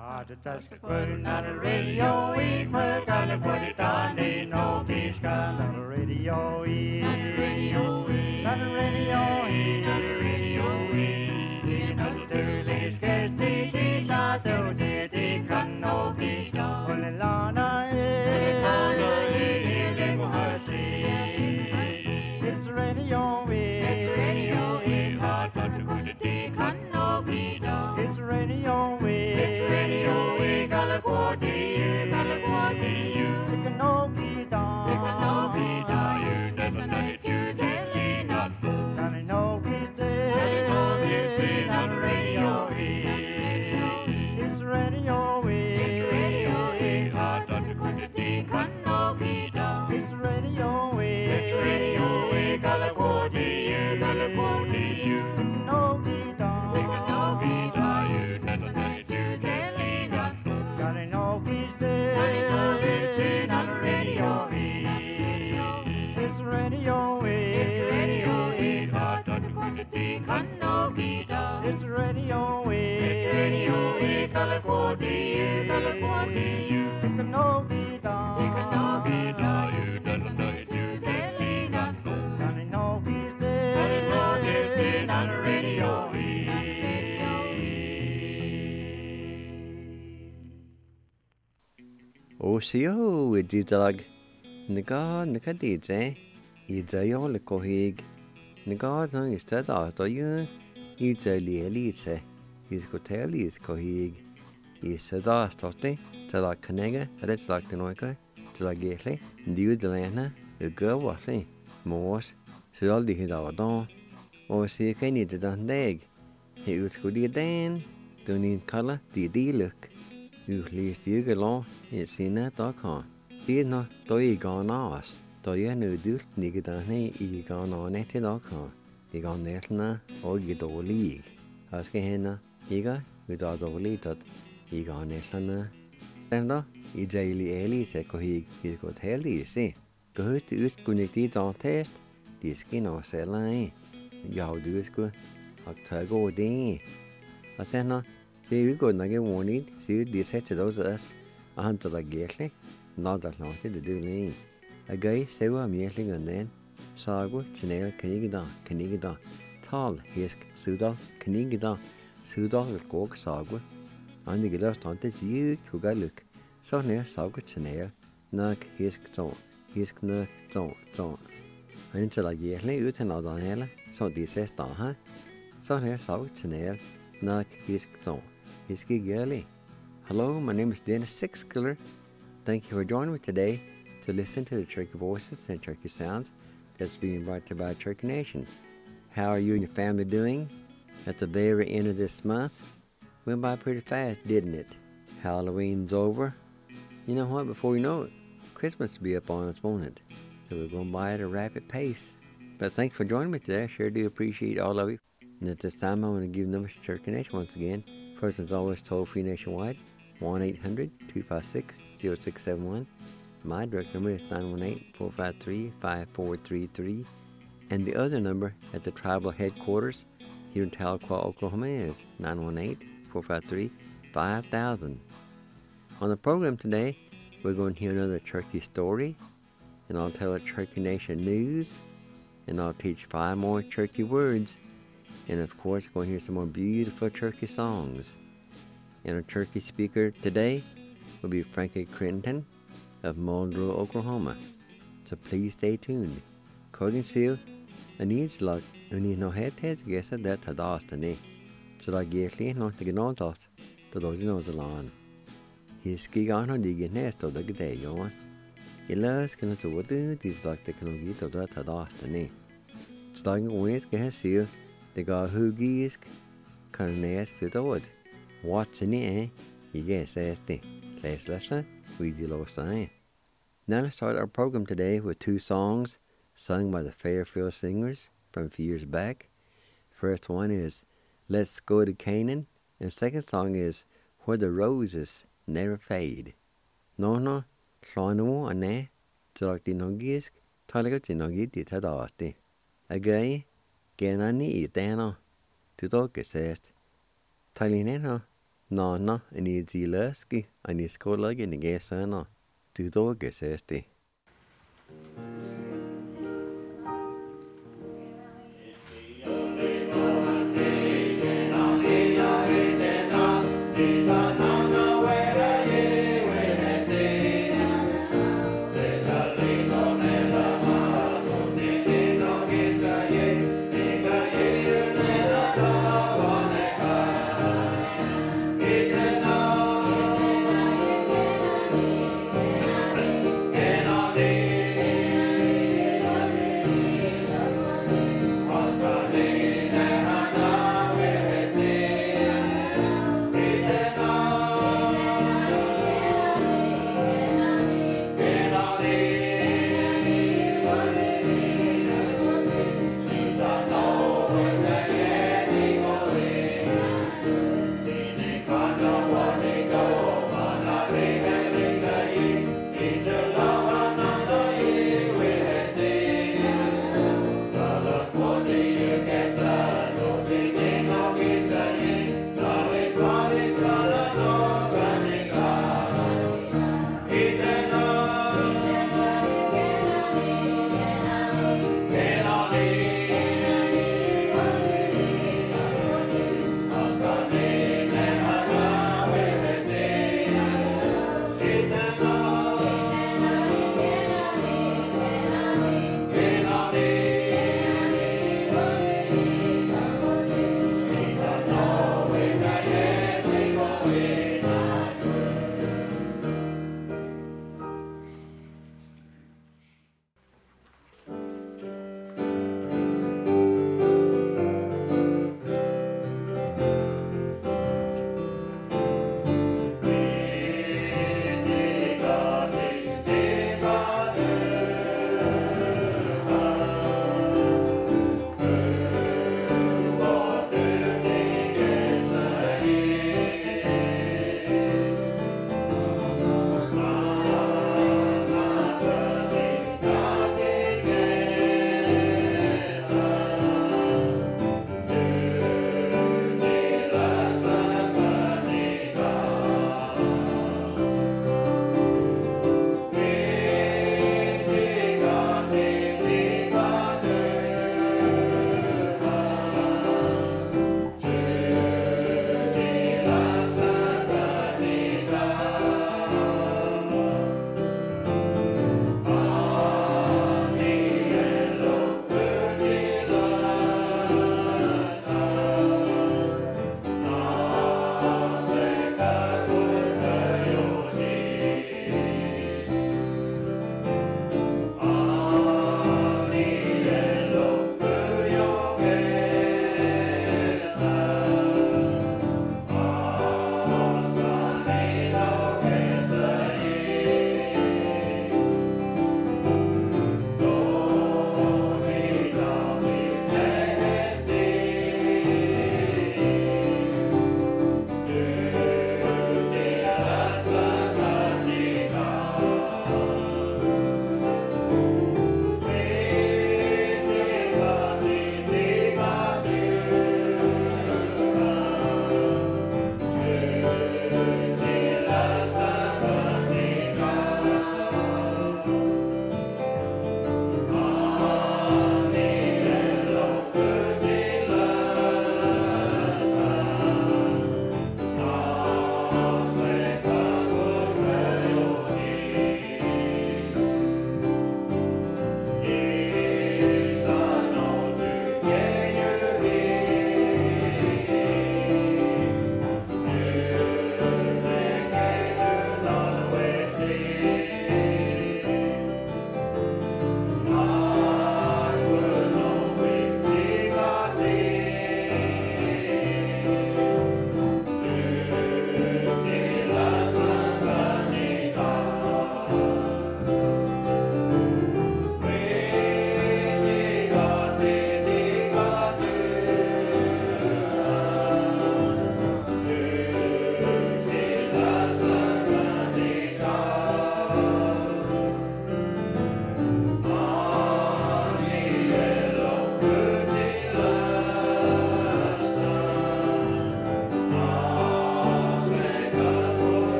Just putting on the radio, we put on the put it on, they know he's got on the radio, on the radio, on the radio, on the radio, we know the Sterling's guest, they not do, they can no be done. When the Lana it's the radio, it's the radio, hard but to go to the can no be done. It's the radio, it's the radio, California, you. They can no be done. They can no be done. You never know it, you telling us. Can I know he's dead? Can I know he's dead on the radio? It's the radio, it's the radio, hard but to go to the can no be done. It's the radio, it's the radio, California, you. They can no be done. They can no be done. You never know it, you telling us. Can I know he's dead? Can I know he's dead on the radio? It's the radio, it's the radio, hard but to go to the can no be done. It's the radio, it's the radio, California, you. They can no be done. They can no be done. You never know it, you telling us. Can I know he's dead? Can I know he's dead on the radio? O sio wedi dag naga didze I dayo le kohig naga no istad a dayo I litse is koteli is kohig I sada stotte tala kanega ret lag denoika tala gehle diu delena go wasli mos sal di hidadon o si keni de deg he uskudi den dunin kala di look you least you get long it's in that.com. Did not do you gone us. Do you know do nigga dane I gone on it.com. You gone there na or you do league. Ask hena iga with all the lead that you gone there na. Then no I daily eli se ko he got healthy see. Go to us connected on test. The skin or cell line. You do is good. Octago day. I said no. See, we go nage warning. See, this set to those us. A hunter like Gertley. Not that long to do me. A guy say what I'm yelling and then. Sagwa, Chanel, Canigida. Tall, Hisk, Sudal, Canigida. Sudal, Cork, Sagwa. And the girls taunted you to go look. So near Sagwa, Chanel. Nug, Hisk, Zone. Hisk, Nug, Zone. And until like Gertley, it's another Nella. So this says, huh? So near Sagwa, Chanel. Nug, Hisk, Zone. Hisky girly. Hello, my name is Dennis Sixkiller. Thank you for joining me today to listen to the Turkey Voices and Turkey Sounds that's being brought to you by Turkey Nation. How are you and your family doing? At the very end of this month, went by pretty fast, didn't it? Halloween's over. You know what? Before you know it, Christmas will be up on us, won't it? So we're going by at a rapid pace. But thanks for joining me today. I sure do appreciate all of you. And at this time, I want to give numbers to Turkey Nation once again. First, as always, toll-free nationwide, 1-800-256-0671. My direct number is 918-453-5433. And the other number at the tribal headquarters here in Tahlequah, Oklahoma is 918-453-5000. On the program today, we're going to hear another turkey story, and I'll tell a Turkey Nation news, and I'll teach 5 more turkey words. And of course, we're going to hear some more beautiful turkey songs. And our turkey speaker today will be Frankie Crinton of Muldrow, Oklahoma. So please stay tuned. Coding seal, and needs luck, and you know head heads guess that tadastani. So like yearly, not to get on to those knows the lawn. He's ski on on the nest of the day, yon. He loves can to what these like the can get of that tadastani. So like always get seal. The guy who gives can nest to the wood. What's in it, You guess that's the last lesson we did last time. Now let's start our program today with 2 songs sung by the Fairfield Singers from a few years back. First one is Let's Go to Canaan, and the second song is Where the Roses Never Fade. No, Slano ane, Tulak di Nogisk, Talaga di Nogi di Tadasti. Again, Genani itano, Tutoke says, Talineno, Nana en I Zileski en I skolag en I Gesana. Du doge sesti.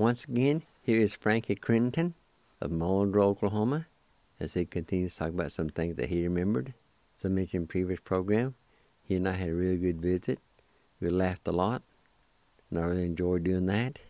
once again, here is Frankie Crittenden of Muldrow, Oklahoma, as he continues to talk about some things that he remembered. As I mentioned in the previous program, he and I had a really good visit. We laughed a lot, and I really enjoyed doing that.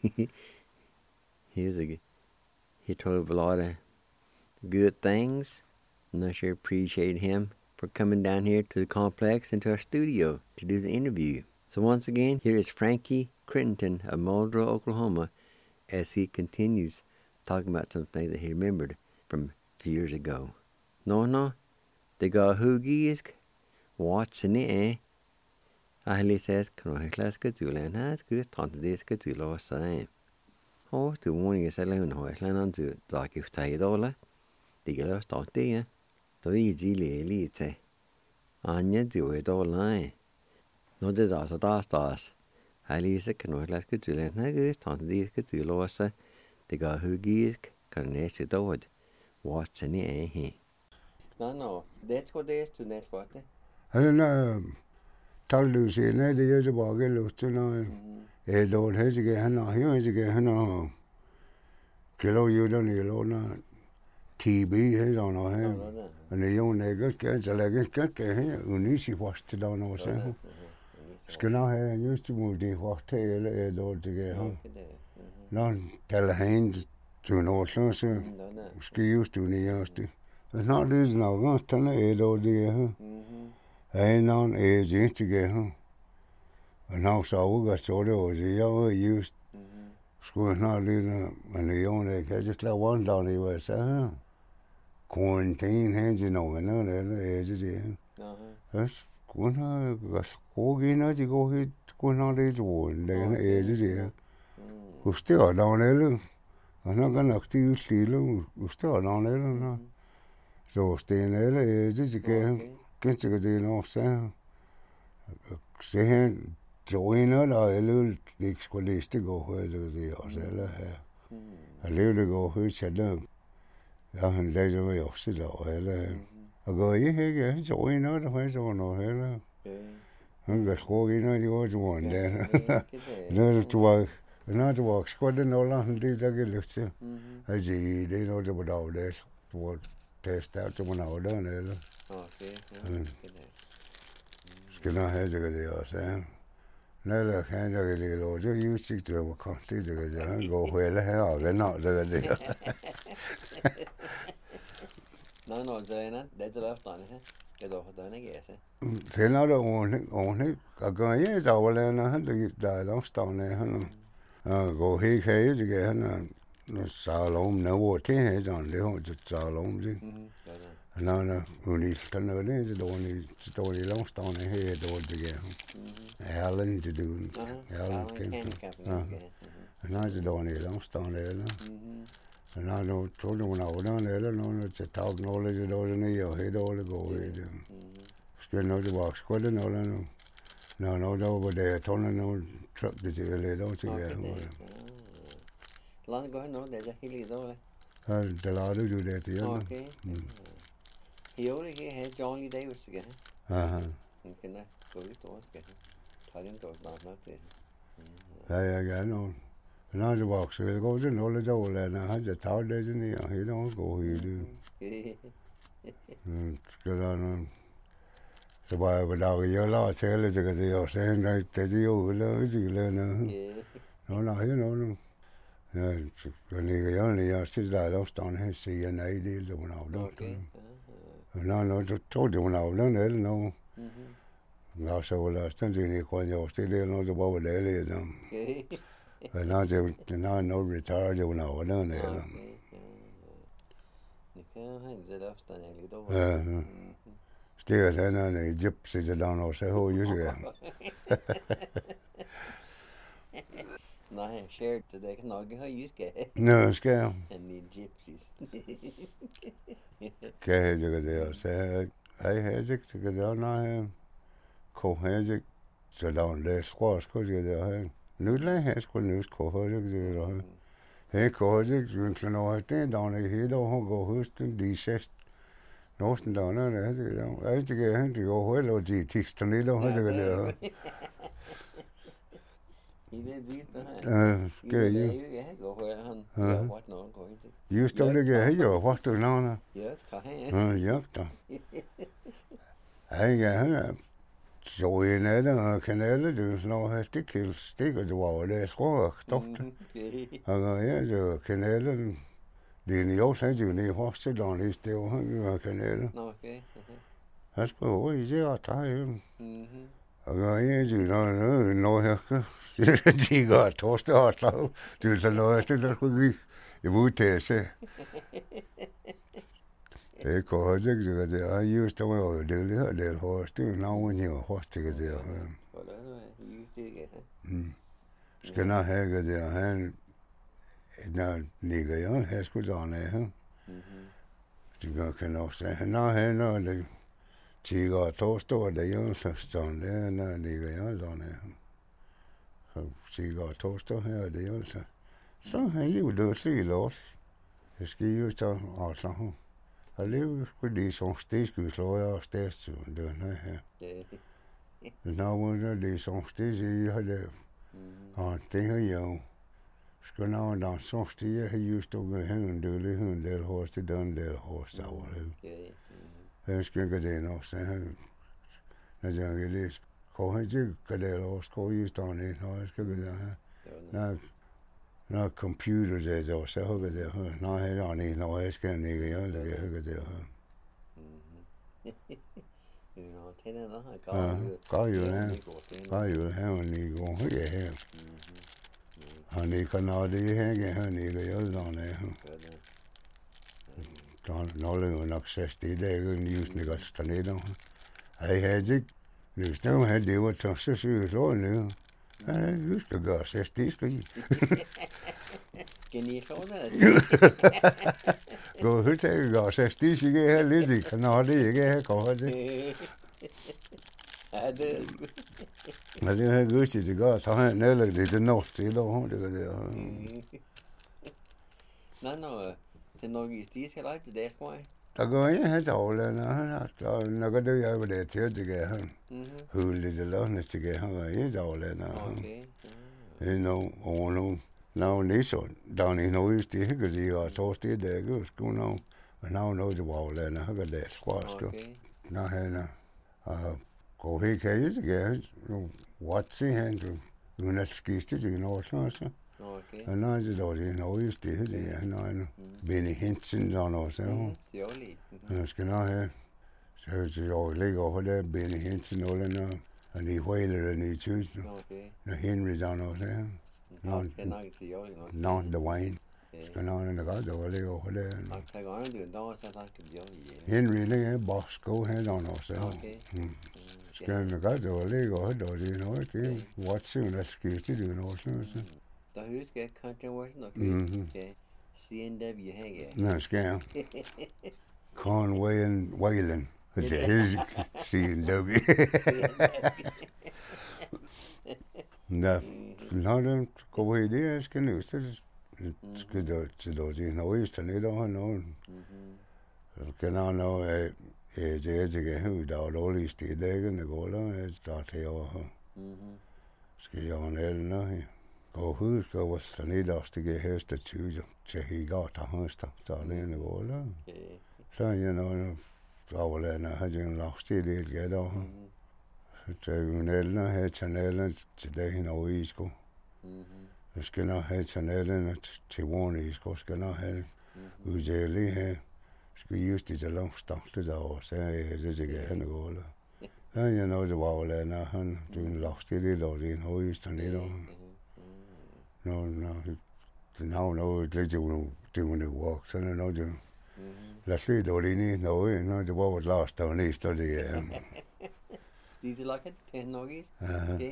He told a lot of good things, and I sure appreciate him for coming down here to the complex and to our studio to do the interview. So once again, here is Frankie Crittenden of Muldrow, Oklahoma, as he continues talking about some things that he remembered from a few years ago. No, det går hugisk, watching ahli says, Kanohiklaska Julian has good tantadiska Julo say. Oh, to warning is alone, Hoisland to dark if Taidola, the girl start there. To easily elite. Anya do it all line. No, the das. Alisa Kanohiklaska Julian has good tantadiska Julo. The guy who gives can nest it out. What's in it, No, that's what they is to net what. Han told you, see, the years about get lost to know. A don't hesitate, Hannah, here is again, Hannah. Kilo, you don't know, TB, he's on our hand. And the young niggas get a leg, get here, Unisi was to down ourselves. Skinner used to move the what tail, a dog to get home. None tell hands to know, so ski used to used to. It's not this now, not tell a dog to get home. Ain't on age to get home. And now so we got so there was a young used school not doing and the young they just let one down the was quarantine hands you know and other age that's going go in to go hit going on age one then age there. We still down there. I'm not gonna to steal we still down there. So staying there age again. Get to the north sound. Saying join it, I little the to go where the Osella. I live to go who said, no, I haven't days away off sit out. I go, yeah, join it, where's on no hell. I'm just going on the old one then. Not to walk, squad and all on these I get loose. I see, they know about that. What test out to 1 hour done. Skinner has a good day, Never can a little order. You stick to a country to go where the hell they're not the day. No, Diana, that's the left on it. Get off done, I guess. They're not only a guy is all in a hundred dialogues down there. Go he cage again. No salon, no water is on the salon. No, only Canada is the only story long stone here, again. Alan to do. Alan came. And I did only long stone there. And I don't told them when I was down there, no, it's a talk knowledge of all in your head all to go with. Still know the box, quite a no. No, over there, turning no truck to the don't you get. Long ago, no, there's a hilly though. The law to do that, yeah. Okay. He already had Johnny Davis again. And can I go to us again? Tell him to about that. Yeah, no. And I walk, so it goes in all the old and I had the tower days in the he don't go, he do. Good on. So by without your law, tell us because they are saying that they learn. No, you know. When they only are still lost on his sea and I deal when I don't. No, told you when I was done, I don't know. Now, so last time you still don't know about the alien. And now, no retired when I was done there. Still, then the gypsies are down or say, who you say? No, I shared today. Can I get how you get? No, scale. And the gypsies. Okay, you say, I had it to get down now. Cohesive, so down there, squash, because you're there. Noodle has got news cohesive. Hey, cohesive, you can know I think down here, don't go Houston, D6. Nosten down there, I had to get him to go well or GT, Stanley, don't have to go there. Skal you? You still get here, what to know? Ja, da. Jeg så en af dem, kanaler, det er noget hastigt stikker, det var det, jeg tror, og ja, så kanaler, det er en år, så er det jo nede i Horstedland, i stedet, han var kanaler. Han spørger, hvor I ser, at der er og ja, det er noget her, det går torsdag og slag, det er så noget, der skulle vi, jeg vil udtage sig. Det går ikke, det er just det, og det er lidt, det er hårdt, det er navnet her, hårdt, det er det. Skal nok have det, han, når Nigerian, han skulle sådan af, det kan også sige, han har han, og det tiger og torsdag, det er jo sådan, det er, når Nigerian sådan af. Så tiger og torsdag her, det er jo så har I jo løslig lås. Det skal jo så afslag. Og det skulle de som stegskudslår og stedstuen, det er her. Nå, det er som stedstuen, jeg har det. Og det har jeg jo. Skal nå, der som stedstuen, jeg har just stået her en del hos det, den del hos det over det. Jeg skal ikke det nok, så når jeg kan læse, går han ikke det hos, går just der ned, når jeg skal det her. Når computer det så så hugger det her. Når jeg er nede, når jeg skal ned, jeg hugger det her. Gør jo her, og ni går her. Han ikke kan nå det her, han ikke gør det her. Der er jo nok 60 dage, just ikke at stå ned. Jeg havde ikke, hvis det var det var tog, så syge slår ned. Jeg skal gøre 60 dage, skal I. Skal I slå ned? Gå helt til at gøre 60 dage, så jeg har lidt ikke. Nå, det ikke, jeg går det. Ja, det men det har jeg til, det gør, så har jeg nældet det til norsk til, og det gør det. Nå, det er nok i stige, skal ikke det der, tror jeg. Der går jeg her til Aarland, og han har klart, når det jeg var der til, det gav han. Hullet til lønnes, det gav han, og jeg til Aarland. Okay. Det er nu, når Nisson, der er ikke noget, det er ikke det, og torsdag, det er ikke, sgu nu. Men når noget til Aarland, og han kan det, sgu. Når han er, og helt kan jeg ikke, what siger han, du er ikke skistet, det er noget sådan, og når det er noget, det er noget, Benny Hensen, der er noget, så jeg skal nok have, så jeg ligger over der, Benny Hensen, og de whaler den i tusind, når Henry, der er noget, så nå, det var en. Skal nok have godt, der ligger over der. Henry ligger i Bosko, han er noget, så skal han godt, der ligger over der, det er noget, det er Watson, der skifter, det er noget, så. Der husker jeg Country Western, og CNW her. Nå, skal jeg. Conway and Wayland. Det er CNW. Nå, den går i det, jeg skal nu, så skal der til noget, der er der nogen. Så kan jeg nå, det er ikke, der er dårligt sted, det er ikke, det går der, der er til over. Skal jeg have en her. Og husk, at hvis der nede også, det giver høste tyder til hikker, der høster, der er det en går, eller? Så er jeg noget, overlander, har jeg en lagstil, det er ikke der. Så er jo en ældre, her til nælen til dagen over i sko. Så skal jeg have til nælen til vårne i sko, skal jeg have uddelig her. Skal just det til langt starte derovre, så er det ikke han går, eller? Så er jeg noget, der var overlander, han er en lagstil, det er en højst dernede. No, det walk, så er noget, det lad os lige dårligt ind i noget, når det var et last, der var næst, og det er. Did you like it? Okay.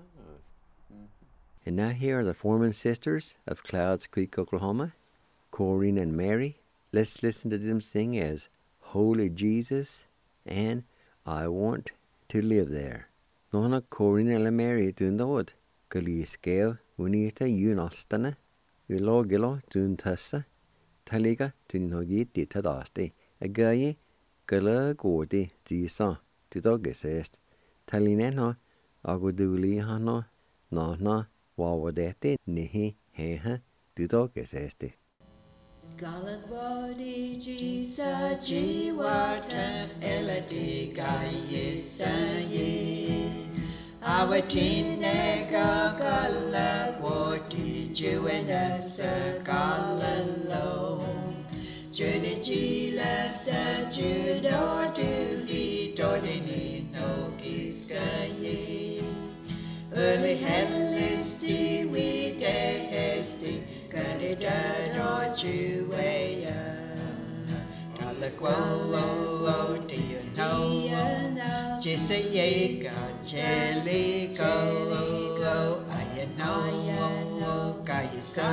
And now here are the Foreman sisters of Clouds Creek, Oklahoma, Corinne and Mary. Let's listen to them sing as Holy Jesus and I Want to Live There. Nå, Corinne eller Mary dun dåd, gullig skæv, unita junastane, ulogelo dun tassa, taliga dun hogiti tadasti, a gaye, gala godi, disa, tidoggesest, talineno, aguduli hano, na, Wawadete Nihi Heha Dudo Geseste. Galagwadi Jisa Jiwata Eladi Gayisaye Awatine Galagwadi Juenasa Galalo Junijila Sajudo Duhi Dodini no Giskaye Early Hellisti we dehesti Kadidado Juea Kalakwo do you know Jisayega Jelly go I know Kayasa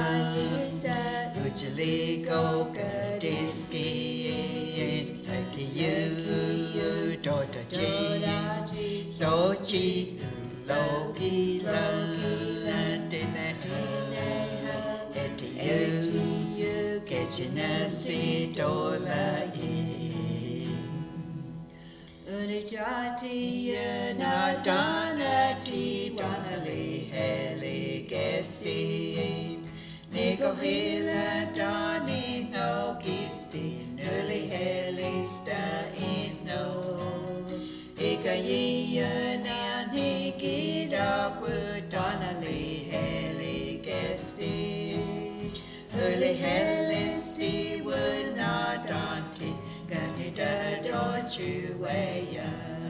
Ujali go Kadiski Like you Dota G Sochi Loki Eti Kechinasi Dola Urijati Nadanati Donali Heli Gesti Nico Hila Dani no Gisti Nuli Heli Sta Ino Ikayiya Nani Gida Donali Heli Gesti Early Helisti would not dante Gandida Dojuea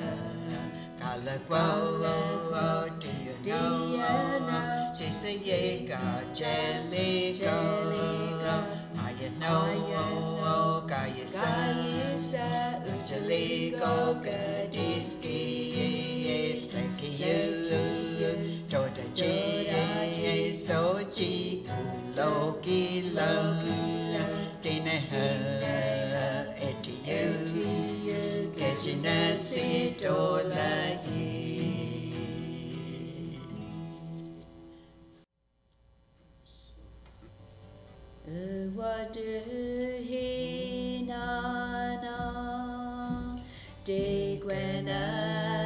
Kalakwo do you know Jisayega Jelly go I know Kayasa Ujali go Kadiski Like you Dota J Sochi Loki Dina Eti Kechinasi Dola What do he nana De Gwena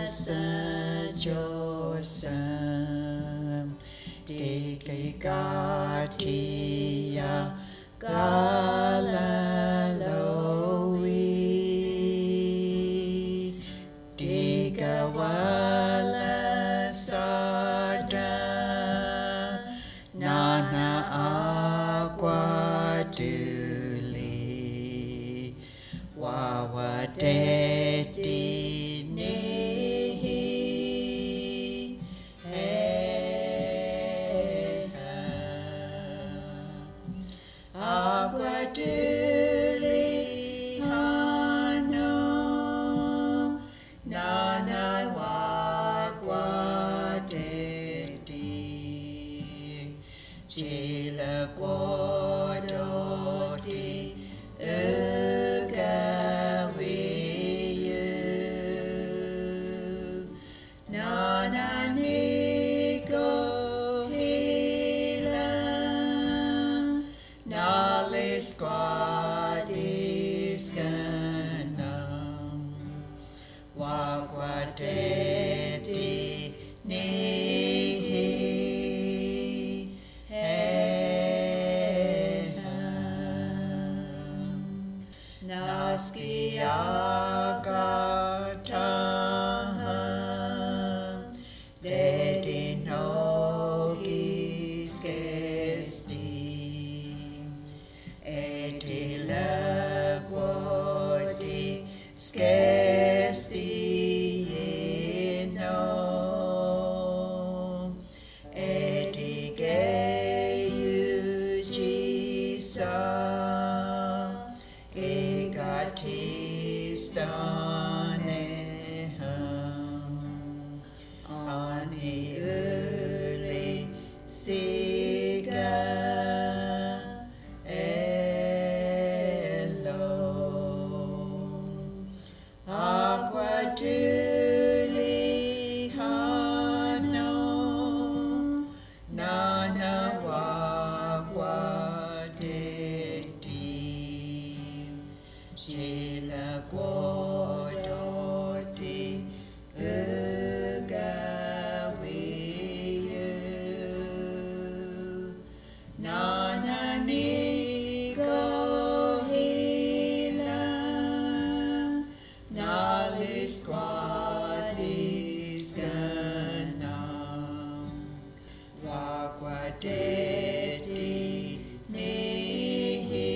Sajosam De Gatia Galalowi De Gawala Sadra Nana Aqua Duli Wawadeti Nehi Aqua Duli Hano Nana Wagwa Deti Jila Guadoti Ugawiyu Nana Nico Hila Nali Squadis Ganam Wagwadeti Nihi Naski Agataham Dedi Nogis Gesti Eti Lagwadi Skesti No Eti Gayujisa Egatistaneham Ani Uli Siga Elo Aqua Duli Hano Nana Wagwa Deti Jila Guadoti Ugawiyu squaddies ganam waquadeti nihi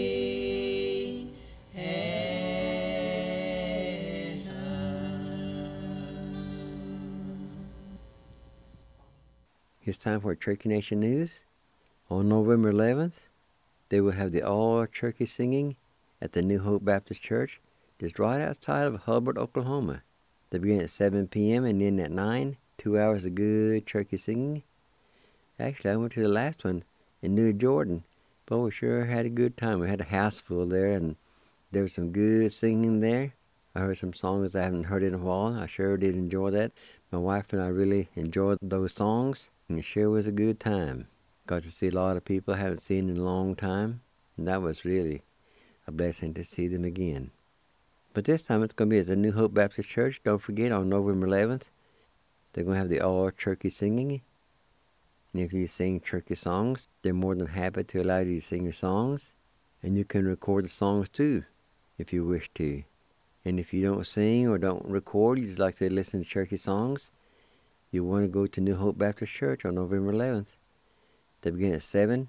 It's time for Turkey Nation News. On November 11th, they will have the all-turkey singing at the New Hope Baptist Church, just right outside of Hubbard, Oklahoma. They begin at 7 p.m. and end at 9, 2 hours of good turkey singing. Actually, I went to the last one in New Jordan, but we sure had a good time. We had a house full there, and there was some good singing there. I heard some songs I haven't heard in a while. I sure did enjoy that. My wife and I really enjoyed those songs, and it sure was a good time. Got to see a lot of people I haven't seen in a long time, and that was really a blessing to see them again. But this time it's going to be at the New Hope Baptist Church. Don't forget, on November 11th, they're going to have the all-turkey singing. And if you sing turkey songs, they're more than happy to allow you to sing your songs. And you can record the songs too, if you wish to. And if you don't sing or don't record, you just like to listen to turkey songs, you want to go to New Hope Baptist Church on November 11th. They begin at 7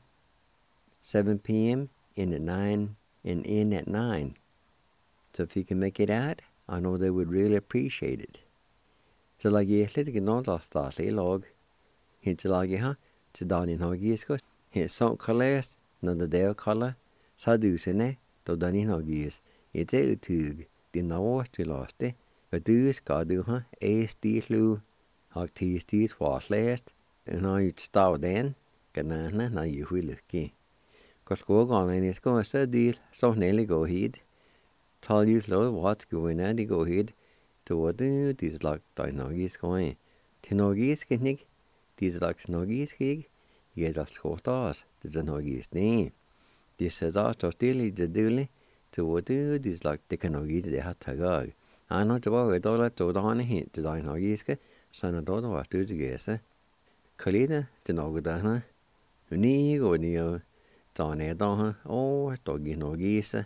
p.m., end at 9, and end at 9. So if you can make it out, I know they would really appreciate it. Så lag jeg slet ikke noe til statlig lag. Hint lag jeg ha, til dagen har jeg sko. Hint sånn kalles, når det er kalle, sa du sine, da dagen har jeg. Det er utug, det nå til laste. Og du skal du ha, stislu, har tistis varslest, og har ut stav den, ganana, når jeg vil lykke. Hva skal gå an, jeg skal så del, så nellig gå hit. Tal you slow what's going on, they go ahead to what these like Dinogis going. Tinogis kinig, these like Snogis kig, yet a scotas, the Zanogis name. This says out of still is the dilly to what these like the Canogis they had to go. I know about a dollar to down a hint to Dinogiska, son of daughter was to the guess. Kalida, the Nogadana, Uni go near Don Edon, oh, doggy Nogisa.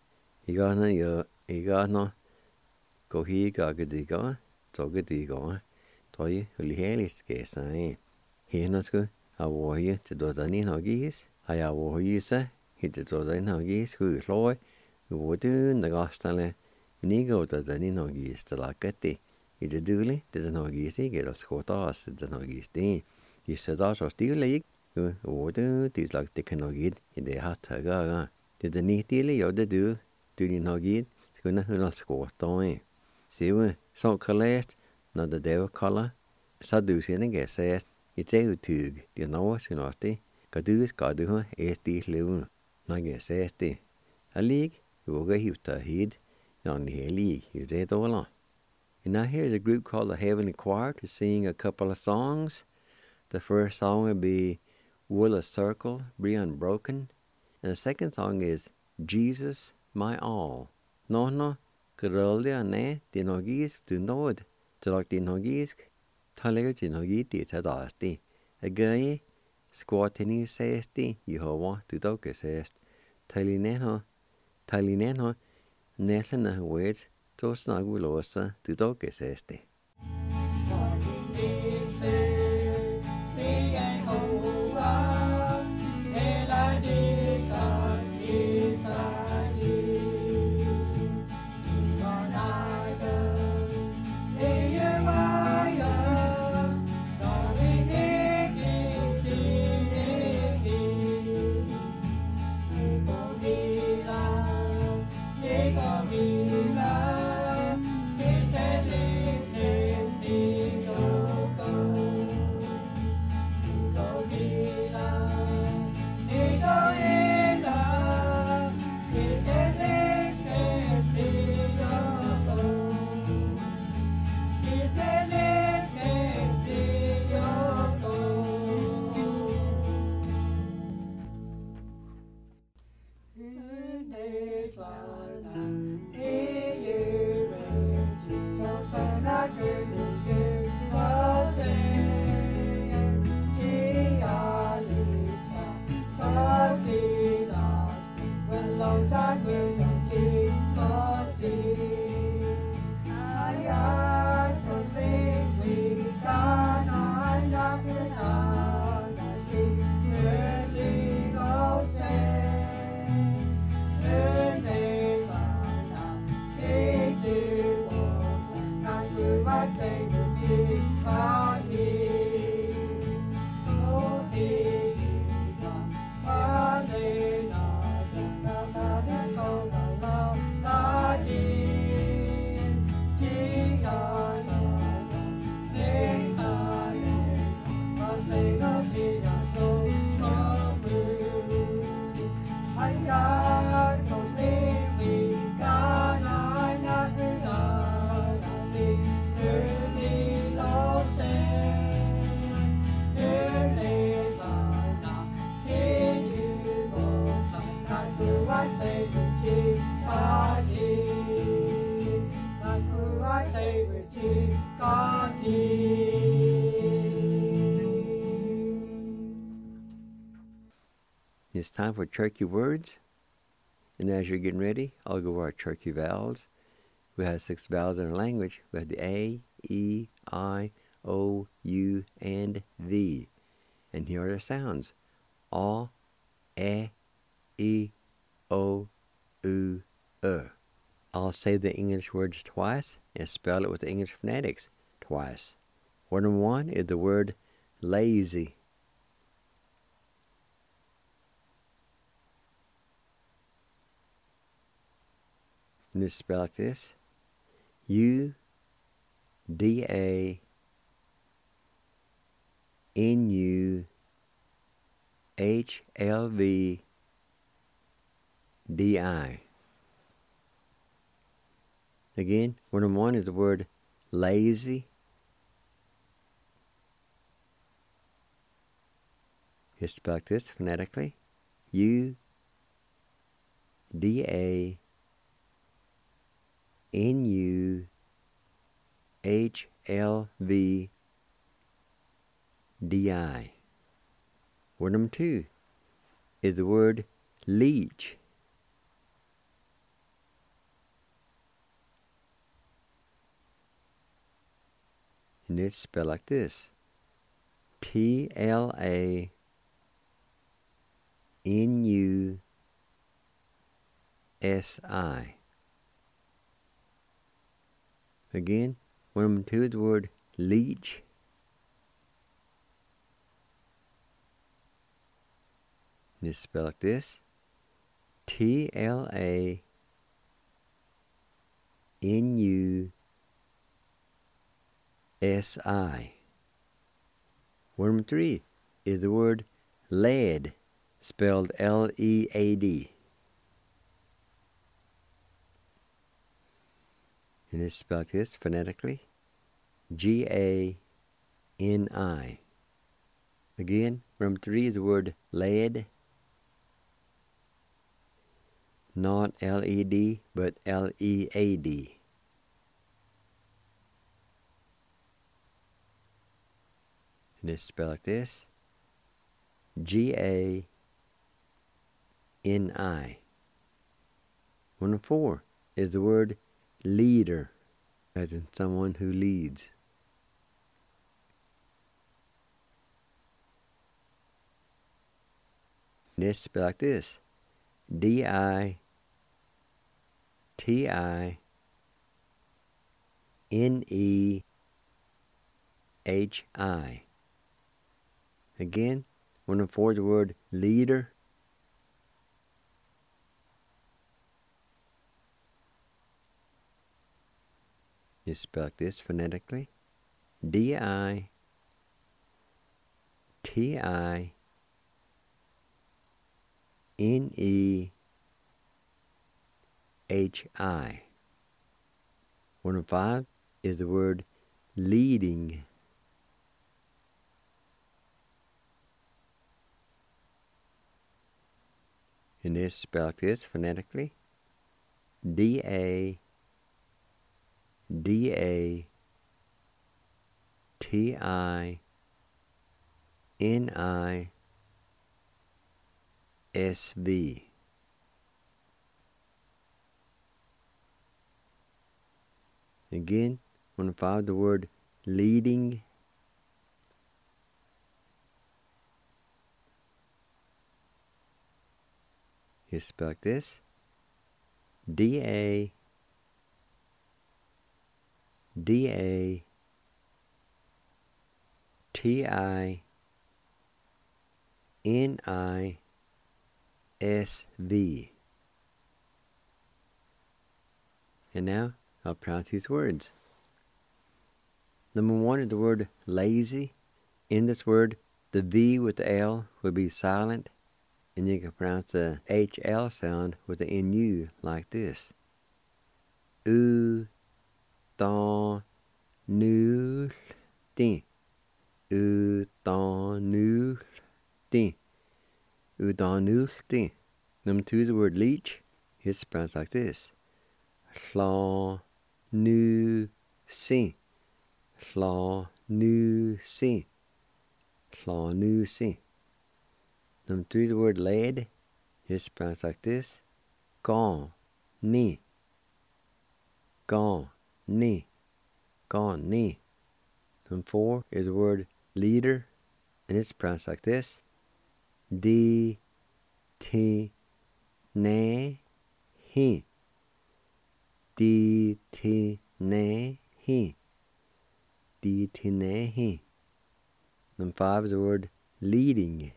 Igana go he gagadiga, togadiga, toy, Hulielis guess I. He not go, I war you to Dodani Nogis, I war you, sir, hit the Dodani Nogis, who is loy, who would do the Gostale, Nigo Dodani Nogis, the Lacati. Is a duly, there's a Nogis, get a scotas, the Nogis day. You said that was still like, who would do these like the Canogid in the hat. Did the neat dealy or the do? Do you know it? It's going to not score, don't see we so collect, not the devil color. So do see and guess says, it's a tug, you know what's in Austin. Cadus got to her, these living. I guess says the a league, you will go to a head, on the league, you say all on. And now here's a group called the Heavenly Choir to sing a couple of songs. The first song will be Will a Circle Be Unbroken, and the second song is Jesus My All. No, Geraldia ne, dinogis do nod, to like dinogis, talega dinogit it at asti. A gay, squatini sesti, Yehovah to docus est, talineno, netana words, to snagulosa to docus esti. Take a It's time for Cherokee words. And as you're getting ready, I'll go over our Cherokee vowels. We have 6 vowels in our language. We have the A, E, I, O, U, and V. And here are the sounds. A, E, O, U, I'll say the English words twice and spell it with the English phonetics twice. Word number 1 is the word lazy. And it's spelled like this. UDANUHLVDI. Again, word number 1 is the word lazy. It's spelled like this phonetically. UDANUHLVDI. Word number 2 is the word leech. And it's spelled like this. TLANUSI. Again, word number 2 is the word leech. And it's spelled like this. TLANUSI. Word number 3 is the word lead, spelled LEAD. And it's spelled like this phonetically. GANI. Again, number 3 is the word lead. Not LED, but LEAD. And it's spelled like this. GANI. One of 4 is the word leader, as in someone who leads. And it's spelled like this. DITINESV. Again, one of 4 is the word leader. It's spelled like this phonetically. DITINESV. One of 5 is the word leading. And it's spelled like this phonetically. DIDATINESV. Again, when I find the word leading, it's spelled like this. DIDATINESV. And now I'll pronounce these words. Number 1 is the word lazy. In this word, the V with the L would be silent, and you can pronounce the HL sound with the NU like this. U, ta, nu, tin. U, ta, nu, tin. U, ta, nu, tin. Number 2 is the word leech. It's pronounced like this. Hla, nu, sin. Claw new see. Claw new see. Number 3, the word lead. It's pronounced like this. Gone. Ni. Gone. Ni. Gone. Ni. Number 4 is the word leader. And it's pronounced like this. D. T. Ne. He. D. T. Ne. He. D. T. Ne. He. Number 5 is the word leading.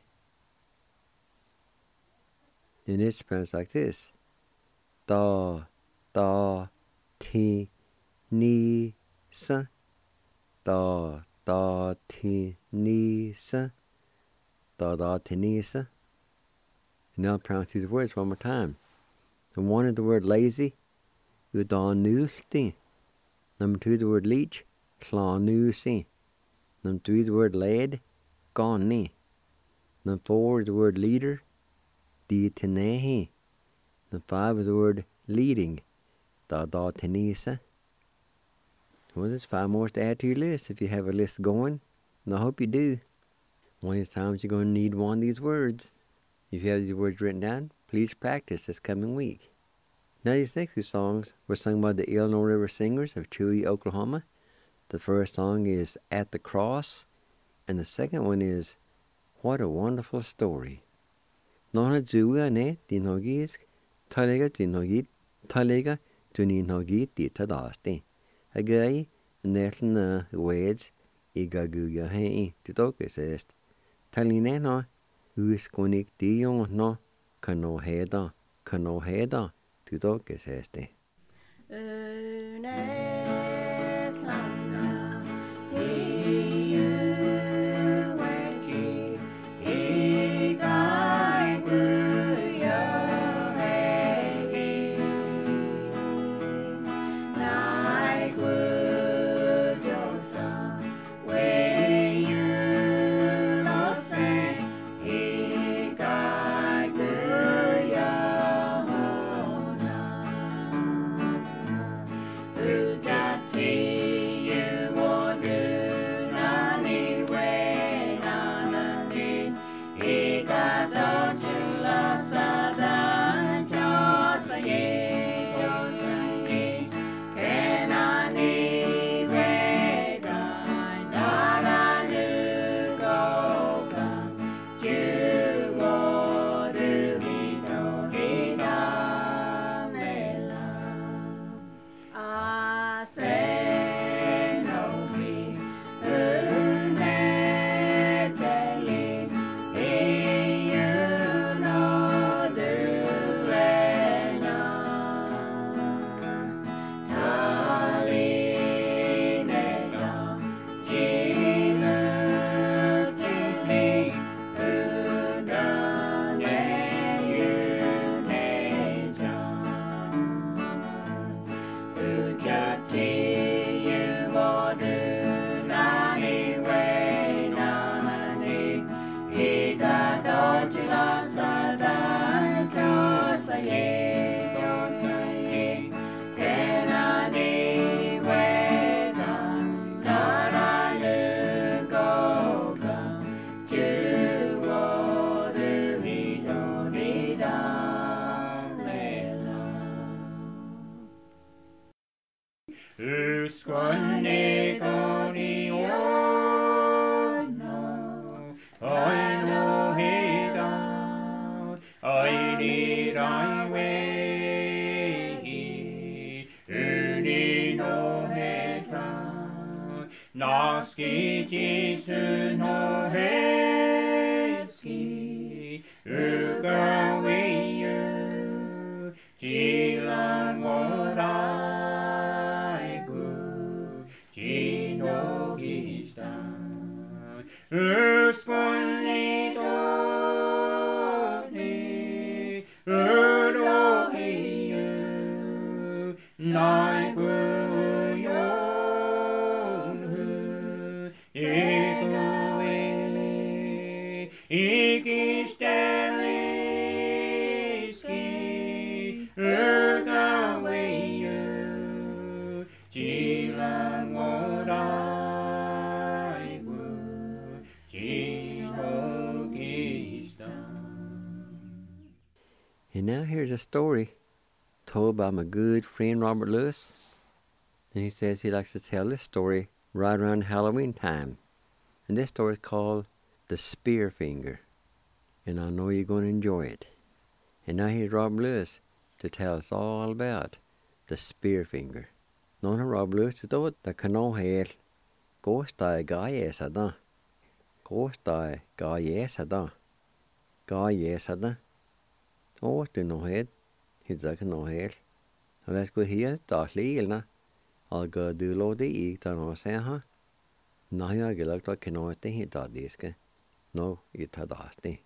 And it's pronounced like this. Da. Da. Ti. Ni. Sa. Da. Da. Ti. Ni. Sa. Da. Da. Ti. Ni. Sa. Now pronounce these words one more time. Number 1 is the word lazy. Da. Nu. Sti. Number 2 is the word leech. Claw. Nu. Si. Number 3 is the word lead. Gone. Ni. Number 4 is the word leader. Di. Ti. Ne. He. Number 5 is the word leading. Da. Da. Ti. Ni. Sa. Well, there's 5 more to add to your list if you have a list going, and I hope you do. One of these times you're going to need one of these words. If you have these words written down, please practice this coming week. Now these next 2 songs were sung by the Illinois River Singers of Chewy, Oklahoma. The first song is At the Cross, and the second one is What a Wonderful Story. Nona Juwa ne dinogis, talega dinogit, talega tuninogit ditadaste. Agay, netlna weds, igaguga hei, titokes est. Taline no, uiskonik dion no, kano heda, titokes este. Naski Jesu no heski, ukawiyu, jilan moraigu, jinogista, uskonitoni, udohiyu, naigu. Ikisteliski, urgaweyu, jilan morai. now here's a story told by my good friend Robert Lewis. And he says he likes to tell this story right around Halloween time. And this story is called The Spear Finger. And I know you're going to enjoy it. And now here's Robert Lewis to tell us all about The Spear Finger. Nå har Robert Lewis to do the canon here. Gåstai Gaiesada. Gåstai Gaiesada. Gaiesada. Oh, do no head. He's like no head. Let's go here. Daslilna. I'll go do lo de eat on our say, huh? Now I get like no thing he thought this guy. No, it had dusty.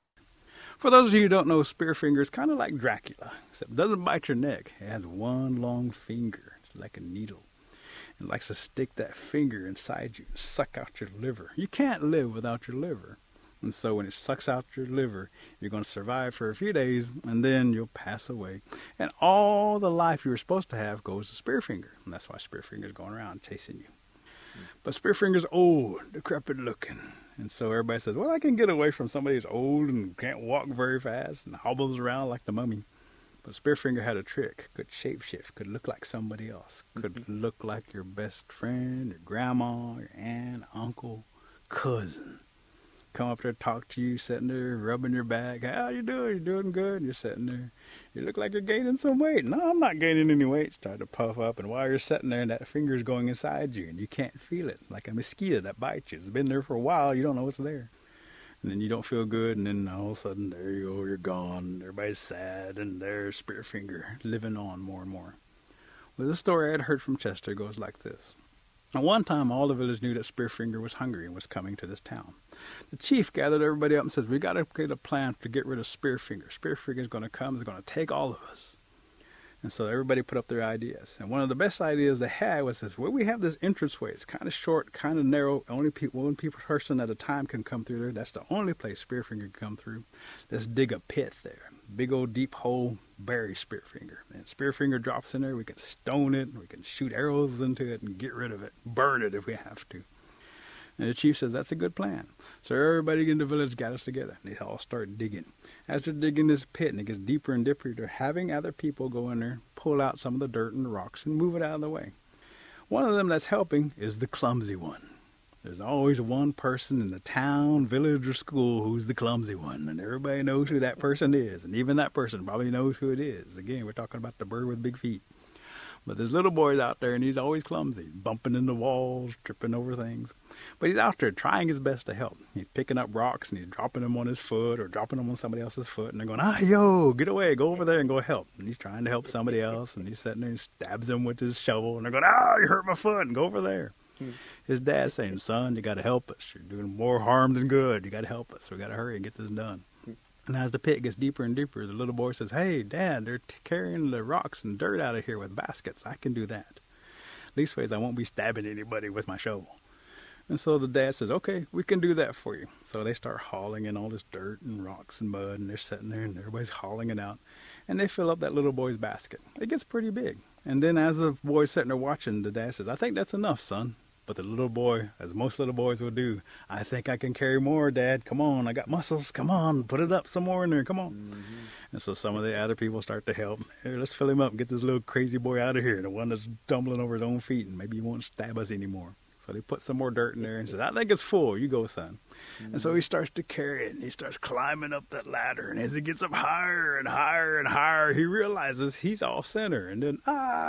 For those of you who don't know, Spearfinger is kind of like Dracula, except it doesn't bite your neck. It has one long finger. It's like a needle. It likes to stick that finger inside you and suck out your liver. You can't live without your liver. And so when it sucks out your liver, you're going to survive for a few days, and then you'll pass away. And all the life you were supposed to have goes to Spearfinger. And that's why Spearfinger's going around chasing you. But Spearfinger's old, decrepit looking. And so everybody says, well, I can get away from somebody who's old and can't walk very fast and hobbles around like the mummy. But Spearfinger had a trick, could shapeshift, could look like somebody else, could look like your best friend, your grandma, your aunt, uncle, cousin. Come up there, talk to you, sitting there, rubbing your back. How you doing? You doing good? And you're sitting there. You look like you're gaining some weight. No, I'm not gaining any weight. Start to puff up, and while you're sitting there, that finger's going inside you, and you can't feel it, like a mosquito that bites you. It's been there for a while. You don't know what's there. And then you don't feel good, and then all of a sudden, there you go, you're gone. Everybody's sad, and there's Spearfinger living on more and more. Well, this story I had heard from Chester goes like this. Now, one time, all the village knew that Spearfinger was hungry and was coming to this town. The chief gathered everybody up and says, we got to get a plan to get rid of Spearfinger. Spearfinger's going to come. He's going to take all of us. And so everybody put up their ideas. And one of the best ideas they had was this, well, we have this entranceway. It's kind of short, kind of narrow. Only one person at a time can come through there. That's the only place Spearfinger can come through. Let's dig a pit there. Big old deep hole, bury Spearfinger. And Spearfinger drops in there. We can stone it. We can shoot arrows into it and get rid of it. Burn it if we have to. And the chief says, that's a good plan. So everybody in the village gathers together. They all start digging. As they're digging this pit, and it gets deeper and deeper, they're having other people go in there, pull out some of the dirt and the rocks, and move it out of the way. One of them that's helping is the clumsy one. There's always one person in the town, village, or school who's the clumsy one, and everybody knows who that person is, and even that person probably knows who it is. Again, we're talking about the bird with big feet. But there's little boys out there, and he's always clumsy, bumping into walls, tripping over things. But he's out there trying his best to help. He's picking up rocks, and he's dropping them on his foot or dropping them on somebody else's foot, and they're going, yo, get away, go over there and go help. And he's trying to help somebody else, and he's sitting there and stabs them with his shovel, and they're going, you hurt my foot, and go over there. His dad's saying, son, you got to help us. You're doing more harm than good. You got to help us. We got to hurry and get this done. And as the pit gets deeper and deeper, the little boy says, hey, Dad, they're carrying the rocks and dirt out of here with baskets. I can do that. Leastways, I won't be stabbing anybody with my shovel. And so the dad says, okay, we can do that for you. So they start hauling in all this dirt and rocks and mud, and they're sitting there, and everybody's hauling it out. And they fill up that little boy's basket. It gets pretty big. And then as the boy's sitting there watching, the dad says, I think that's enough, son. But the little boy, as most little boys will do, I think I can carry more, Dad. Come on, I got muscles. Come on, put it up some more in there. Come on. Mm-hmm. And so some of the other people start to help. Here, let's fill him up and get this little crazy boy out of here, the one that's stumbling over his own feet, and maybe he won't stab us anymore. So they put some more dirt in there and says, I think it's full. You go, son. Mm-hmm. And so he starts to carry it, and he starts climbing up that ladder. And as he gets up higher and higher and higher, he realizes he's off center. And then,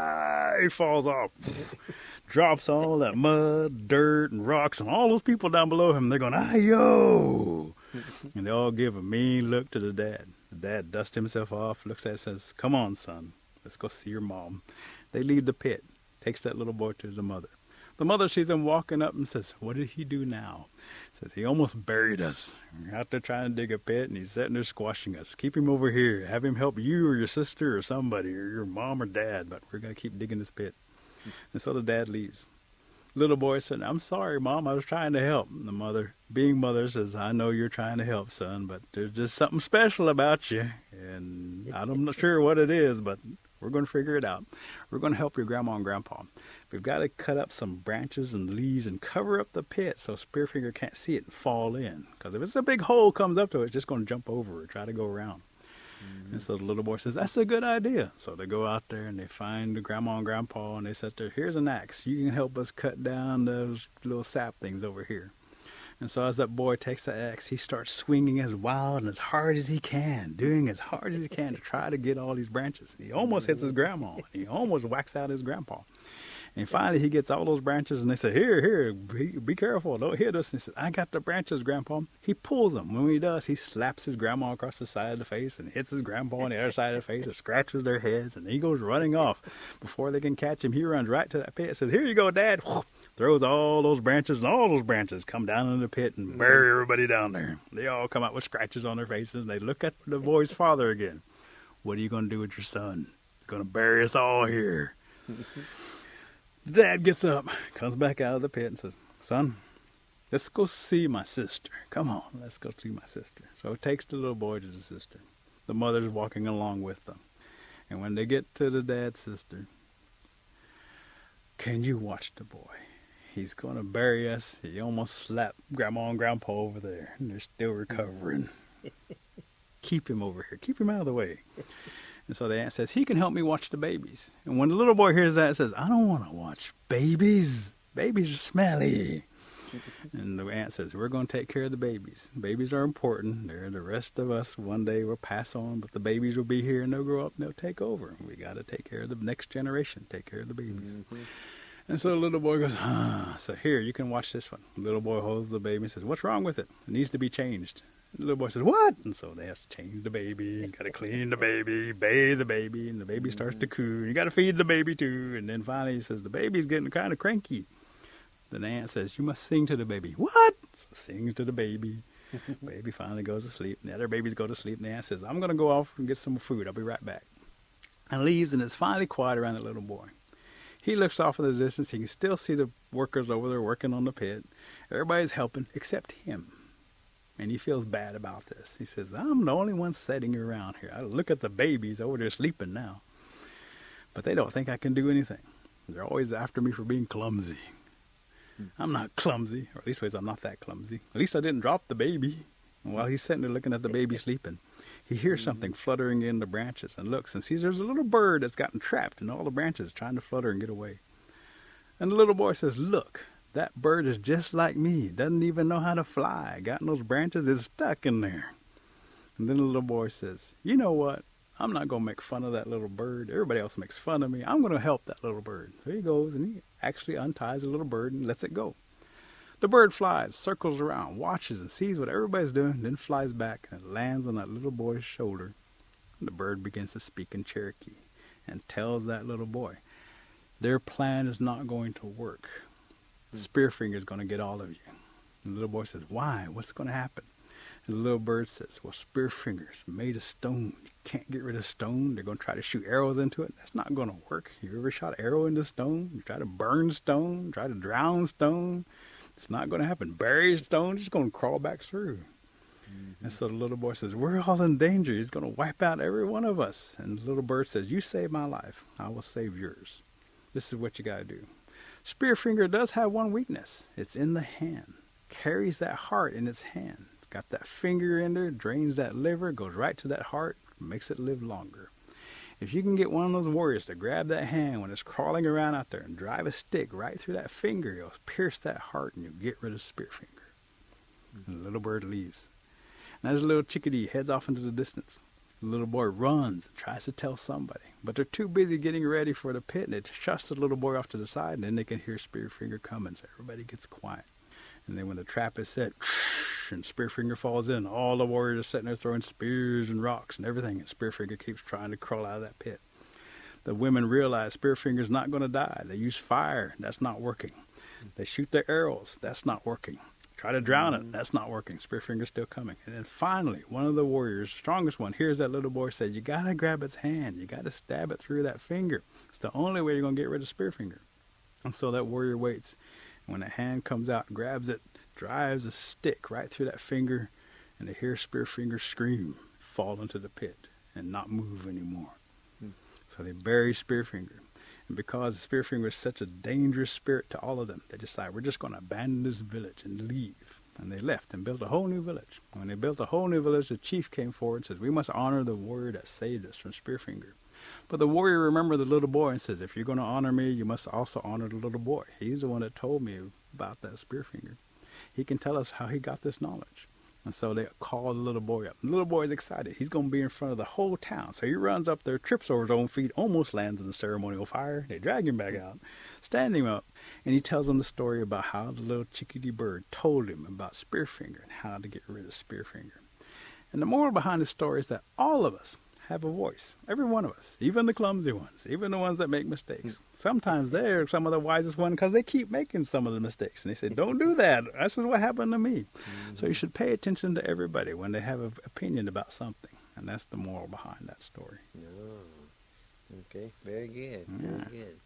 he falls off. Drops all that mud, dirt, and rocks, and all those people down below him. They're going, yo! And they all give a mean look to the dad. The dad dusts himself off, looks at it, says, come on, son. Let's go see your mom. They leave the pit. Takes that little boy to the mother. The mother sees him walking up and says, what did he do now? Says, he almost buried us. We're out there trying to dig a pit, and he's sitting there squashing us. Keep him over here. Have him help you or your sister or somebody or your mom or dad, but we're going to keep digging this pit. And so the dad leaves. Little boy said, I'm sorry, Mom, I was trying to help. And the mother, being mother, says, I know you're trying to help, son, but there's just something special about you. And I'm not sure what it is, but we're going to figure it out. We're going to help your grandma and grandpa. We've got to cut up some branches and leaves and cover up the pit so Spearfinger can't see it and fall in. Because if it's a big hole comes up to it, it's just going to jump over or try to go around. And so the little boy says, that's a good idea. So they go out there and they find the grandma and grandpa and they said, here's an axe. You can help us cut down those little sap things over here. And so as that boy takes the axe, he starts swinging as wild and as hard as he can, doing as hard as he can to try to get all these branches. He almost hits his grandma. He almost whacks out his grandpa. And finally he gets all those branches and they say, here, be careful, don't hit us. And he says, I got the branches, Grandpa. He pulls them. When he does, he slaps his grandma across the side of the face and hits his grandpa on the other side of the face and scratches their heads. And he goes running off. Before they can catch him, he runs right to that pit and says, here you go, Dad. Throws all those branches, and all those branches come down in the pit and bury everybody down there. They all come out with scratches on their faces and they look at the boy's father again. What are you going to do with your son? You're going to bury us all here. Dad gets up, comes back out of the pit and says, son, let's go see my sister. Come on, let's go see my sister. So he takes the little boy to the sister. The mother's walking along with them. And when they get to the dad's sister, can you watch the boy? He's going to bury us. He almost slapped Grandma and Grandpa over there, and they're still recovering. Keep him over here. Keep him out of the way. And so the aunt says, he can help me watch the babies. And when the little boy hears that, he says, I don't want to watch babies. Babies are smelly. And the aunt says, we're going to take care of the babies. Babies are important. They're the rest of us. One day we'll pass on, but the babies will be here and they'll grow up and they'll take over. We got to take care of the next generation, take care of the babies. Mm-hmm. And so the little boy goes, so here, you can watch this one. The little boy holds the baby and says, what's wrong with it? It needs to be changed. The little boy says, what? And so they have to change the baby. Got to clean the baby, bathe the baby, and the baby starts to coo. You got to feed the baby too. And then finally he says, the baby's getting kind of cranky. Then the aunt says, you must sing to the baby. What? So sings to the baby. Baby finally goes to sleep. And the other babies go to sleep. And the aunt says, I'm going to go off and get some food. I'll be right back. And leaves, and it's finally quiet around the little boy. He looks off in the distance. He can still see the workers over there working on the pit. Everybody's helping except him. And he feels bad about this. He says, I'm the only one sitting around here. I look at the babies over there sleeping now. But they don't think I can do anything. They're always after me for being clumsy. I'm not clumsy, or at least I'm not that clumsy. At least I didn't drop the baby. And while he's sitting there looking at the baby sleeping, he hears something fluttering in the branches and looks and sees there's a little bird that's gotten trapped in all the branches trying to flutter and get away. And the little boy says, look, that bird is just like me. Doesn't even know how to fly. Got in those branches, is stuck in there. And then the little boy says, you know what? I'm not going to make fun of that little bird. Everybody else makes fun of me. I'm going to help that little bird. So he goes and he actually unties the little bird and lets it go. The bird flies, circles around, watches and sees what everybody's doing, then flies back and lands on that little boy's shoulder. And the bird begins to speak in Cherokee and tells that little boy, their plan is not going to work. Spearfinger's going to get all of you. And the little boy says, why? What's going to happen? And the little bird says, well, Spearfinger's made of stone. You can't get rid of stone. They're going to try to shoot arrows into it. That's not going to work. You ever shot an arrow into stone? You try to burn stone, try to drown stone. It's not going to happen. Bury stone, just going to crawl back through. Mm-hmm. And so the little boy says, we're all in danger. He's going to wipe out every one of us. And the little bird says, you saved my life. I will save yours. This is what you got to do. Spearfinger does have one weakness. It's in the hand. Carries that heart in its hand. It's got that finger in there, drains that liver, goes right to that heart, makes it live longer. If you can get one of those warriors to grab that hand when it's crawling around out there and drive a stick right through that finger, you'll pierce that heart and you'll get rid of Spearfinger. And the little bird leaves. And as the little chickadee heads off into the distance, the little boy runs and tries to tell somebody. But they're too busy getting ready for the pit, and it shuts the little boy off to the side, and then they can hear Spearfinger coming, so everybody gets quiet. And then when the trap is set, and Spearfinger falls in, all the warriors are sitting there throwing spears and rocks and everything, and Spearfinger keeps trying to crawl out of that pit. The women realize Spearfinger's not going to die. They use fire. That's not working. They shoot their arrows. That's not working. Try to drown it. That's not working. Spearfinger's still coming. And then finally, one of the warriors, strongest one, hears that little boy say, you got to grab its hand. You got to stab it through that finger. It's the only way you're going to get rid of Spearfinger. And so that warrior waits. And when the hand comes out, grabs it, drives a stick right through that finger, and they hear Spearfinger scream, fall into the pit, and not move anymore. So they bury Spearfinger. And because Spearfinger is such a dangerous spirit to all of them, they decide, we're just going to abandon this village and leave. And they left and built a whole new village. When they built a whole new village, the chief came forward and says, we must honor the warrior that saved us from Spearfinger. But the warrior remembered the little boy and says, if you're going to honor me, you must also honor the little boy. He's the one that told me about that Spearfinger. He can tell us how he got this knowledge. And so they call the little boy up. The little boy is excited. He's going to be in front of the whole town. So he runs up there, trips over his own feet, almost lands in the ceremonial fire. They drag him back out, stand him up, and he tells them the story about how the little chickadee bird told him about Spearfinger and how to get rid of Spearfinger. And the moral behind the story is that all of us have a voice. Every one of us, even the clumsy ones, even the ones that make mistakes. Sometimes they're some of the wisest ones because they keep making some of the mistakes. And they say, don't do that. This is what happened to me. So you should pay attention to everybody when they have an opinion about something. And that's the moral behind that story. Oh, okay, very good, very good.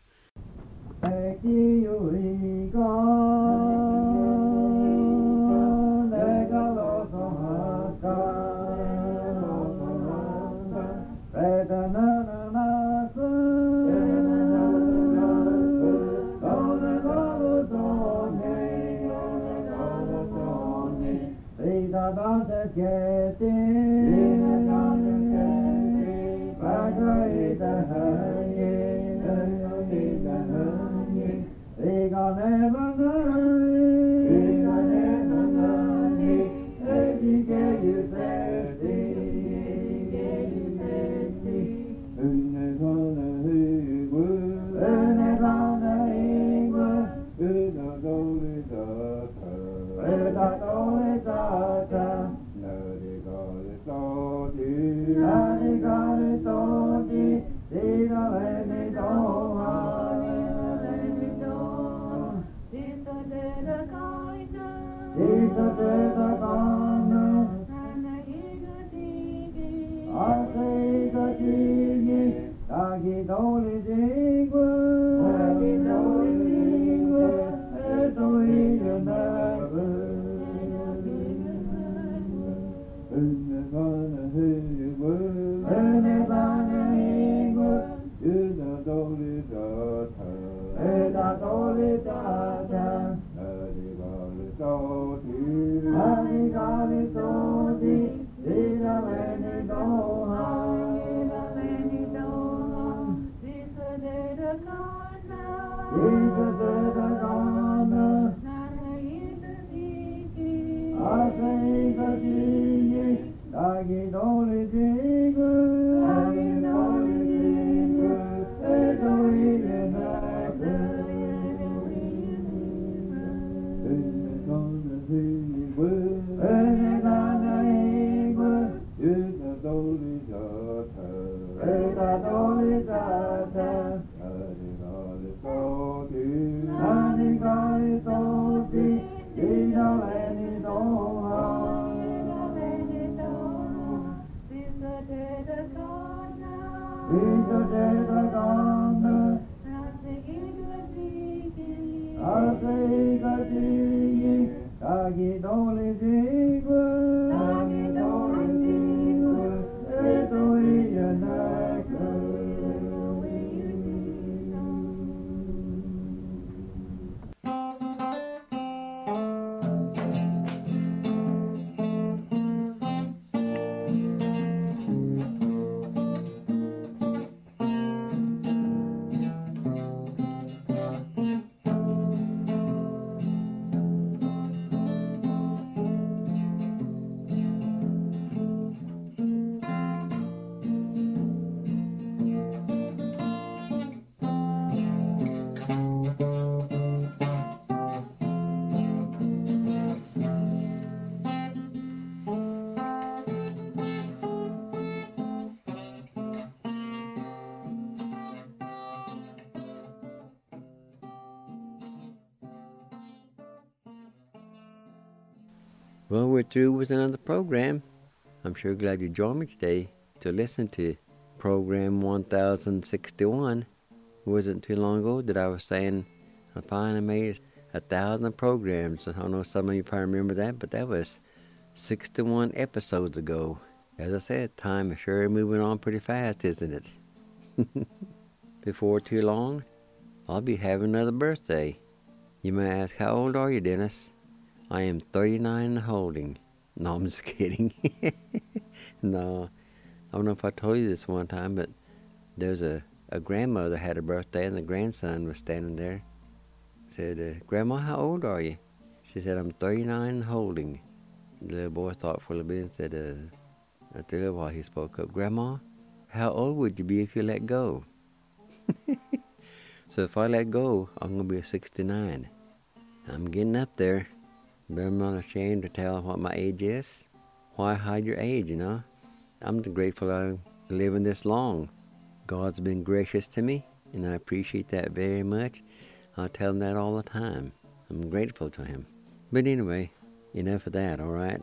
Well, we're through with another program. I'm sure glad you joined me today to listen to program 1061. It wasn't too long ago that I was saying I finally made 1,000 programs. I don't know if some of you probably remember that, but that was 61 episodes ago. As I said, time is sure moving on pretty fast, isn't it? Before too long, I'll be having another birthday. You may ask, how old are you, Dennis? I am 39 and holding. No, I'm just kidding. No, I don't know if I told you this one time, but there's a grandmother had a birthday and the grandson was standing there. Said, Grandma, how old are you? She said, I'm 39 and holding. The little boy thought for a bit and said, after a little while he spoke up, Grandma, how old would you be if you let go? So if I let go, I'm going to be 69. I'm getting up there, but I'm not ashamed to tell what my age is. Why hide your age, you know? I'm grateful I'm living this long. God's been gracious to me, and I appreciate that very much. I tell him that all the time. I'm grateful to him. But anyway, enough of that, all right?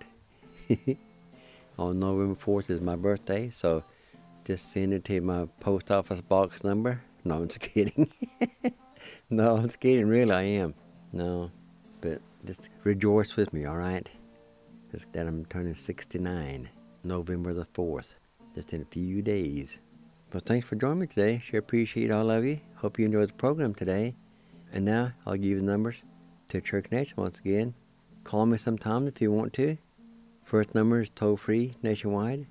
On November 4th is my birthday, so just send it to my post office box number. No, I'm just kidding. No, I'm just kidding. Really, I am. No, but just rejoice with me, all right? Just that I'm turning 69, November the 4th, just in a few days. Well, thanks for joining me today. Sure appreciate all of you. Hope you enjoyed the program today. And now, I'll give you the numbers to Church Nation once again. Call me sometime if you want to. First number is toll-free nationwide,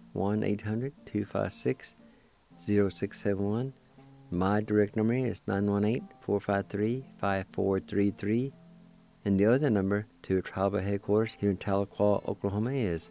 1-800-256-0671. My direct number is 918-453-5433. And the other number to tribal headquarters here in Tahlequah, Oklahoma is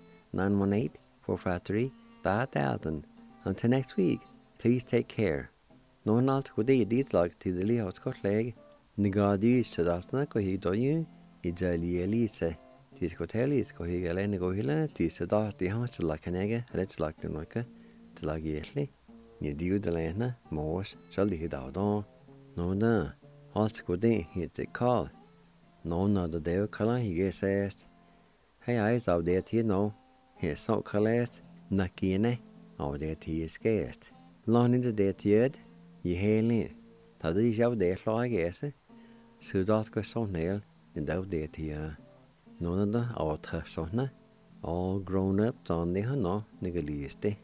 918-453-5000. Until next week, please take care. Noen alt god iditlag til det livet skottleg. Negadi sedastna ko hidoyu ijali elise. Diskoteli ko higale go hila ti sedasti hans lakanege let's like the noka til lagietli. Ni diu de lena mos shaldi hidadon. No da alt god hit call. No no the dev kala hige sest. Hey eyes out there ti no. He so kalest nakine out there ti skest. Lani de det jed I hele. Tad I jav det slagese. Sudat ko sonel in dav det ti. None of the outer sonna, all grown up on the hano, nigaliste.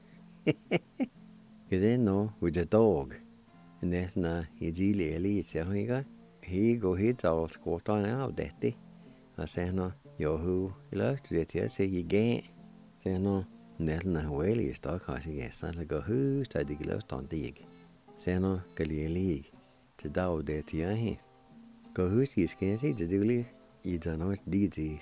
You didn't know with a dog. And that's na easily elite, he go hit all squat on out that day. I say no, yo who loves to it, say you gain. Say no, that's na whaley stock, I say yes, I go who study lost on dig. Say no, Galili, to dog that here. Go who's his scanty to do I don't know what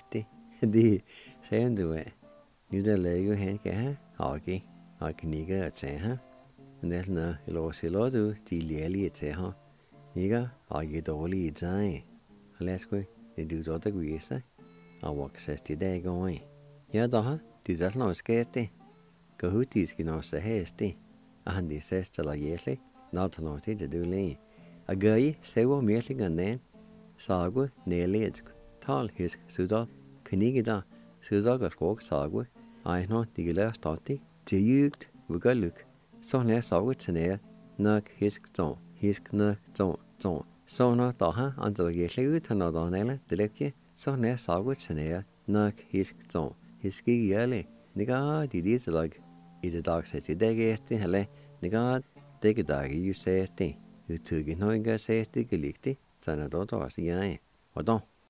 de saying to it. You the Lego hand can hockey, I can nigga at say, huh? And that's no, hello, do, Tilly at say, huh? Nigga, I get all it's I. Let's go, they do all the grease. I walk 60 days going. Yeah, huh? That's not scarcity. Go who tease can also hasty. And they says to la yesly, not to know to do lay. A guy say what merely gun then. Sagwa, nearly it's. Tal hisk sudal knigida sudaga skog sagwe I know digila stati tiyugt wugaluk so ne sagwe tsene nak hisk nak zon so na daha anzo yesle utana danele delekje so ne sagwe tsene nak hisk zon hiski yale niga didis lag ide dag seti degesti hele niga degedagi you sesti utugi noiga sesti gelikti sana do asi yae odon